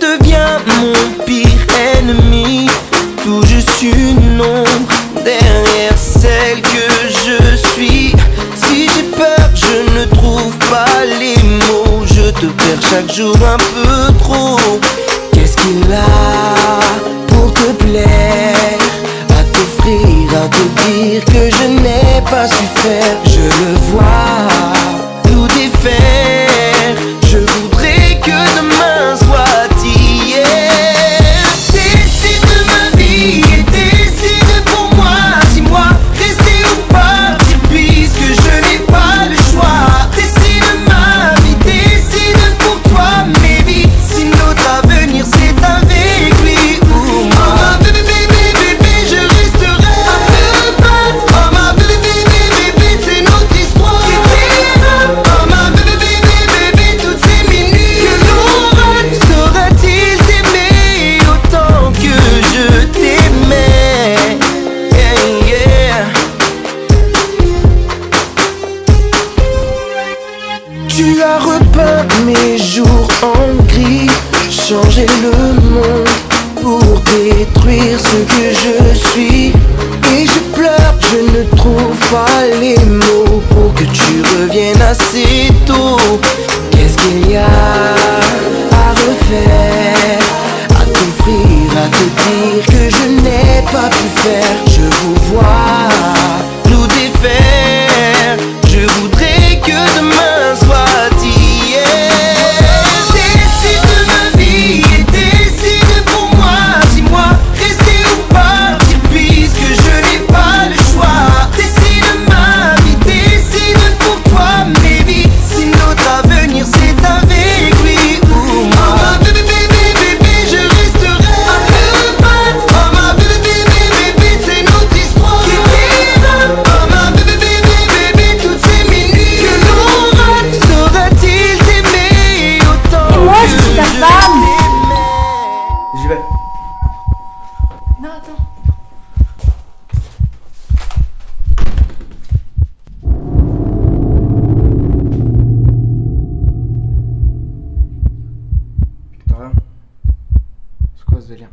deviens mon pire ennemi, tout juste une ombre derrière celle que je suis. Si j'ai peur, je ne trouve pas les mots, je te perds chaque jour un peu trop. Qu'est-ce qu'il a pour te plaire, à t'offrir, à te dire que je n'ai pas su faire? Je le vois nous défaire, je voudrais que demain soit hier. Décide de ma vie et décide pour moi. Dis-moi, rester ou partir puisque je n'ai pas le choix. Décide ma vie, décide pour toi, mais vite. Si notre avenir c'est avec lui ou moi. Oh ma bébé, bébé, bébé, je resterai à deux pattes. Oh ma bébé, bébé, bébé, c'est notre histoire qui dira. Oh ma bébé, bébé, bébé, toutes ces minutes que l'on rate. Saura-t-il t'aimer autant que je t'aimais? Yeah, yeah. Tu as repeint mes jours en gris, changé le monde pour détruire ce que je suis. Et je pleure, je ne trouve pas les mots pour que tu reviennes assez tôt. Qu'est-ce qu'il y a à refaire, à t'offrir, à te dire que je n'ai pas pu faire? Je vous vois nous défaire, je voudrais que demain soit hier. Décide de ma vie et décide pour moi. Dis-moi, rester ou partir puisque je n'ai pas le choix. Décide ma vie, décide pour toi, mais vite. Si notre avenir c'est avec lui ou moi. Oh ma bébé, bébé, bébé, je resterai à deux pattes. Oh ma bébé, bébé, bébé, c'est notre histoire qui dira. Oh ma bébé, bébé, bébé, toutes ces minutes que l'on rate. Saura-t-il t'aimer autant Et moi, que je suis ta je femme. t'aimais? J'y vais. Non, attends. Victoria, c'est quoi ce délire?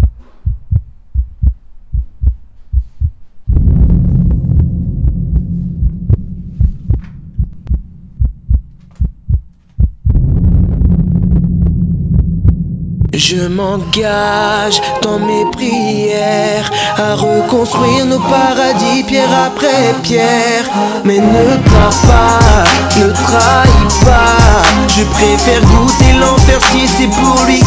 Je m'engage dans mes prières à reconstruire nos paradis pierre après pierre. Mais ne pars pas, ne trahis pas. Je préfère goûter l'enfer si c'est pour lui